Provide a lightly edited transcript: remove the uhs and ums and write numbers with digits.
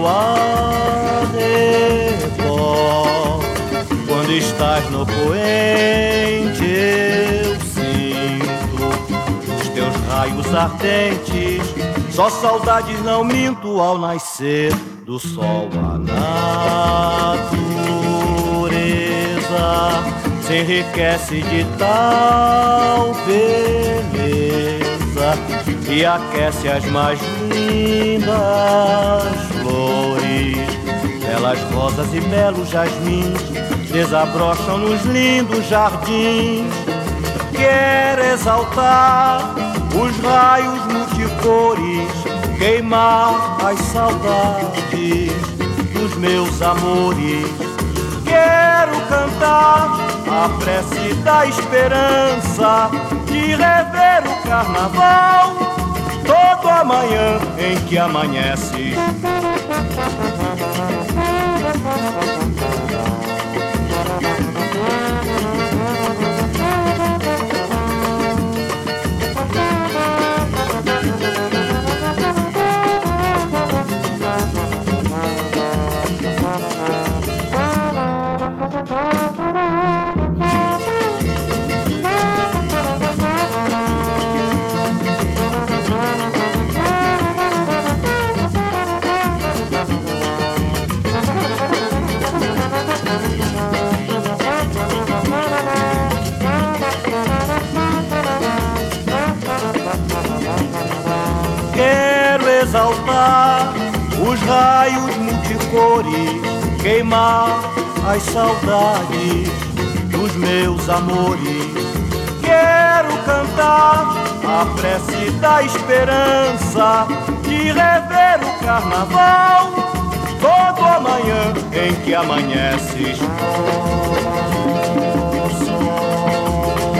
meu arrebol. Quando estás no poente eu sinto os teus raios ardentes. Só saudades não minto ao nascer do sol. A natureza se enriquece de tal beleza e aquece as mais lindas flores. Belas rosas e belos jasmins desabrocham nos lindos jardins. Quero exaltar os raios multicores, queimar as saudades dos meus amores. Quero cantar a prece da esperança de rever o carnaval todo amanhã em que amanhece. Quero exaltar os raios multicores, queimar as saudades dos meus amores. Quero cantar a prece da esperança de rever o carnaval todo amanhã em que amanhece. Sol, sol.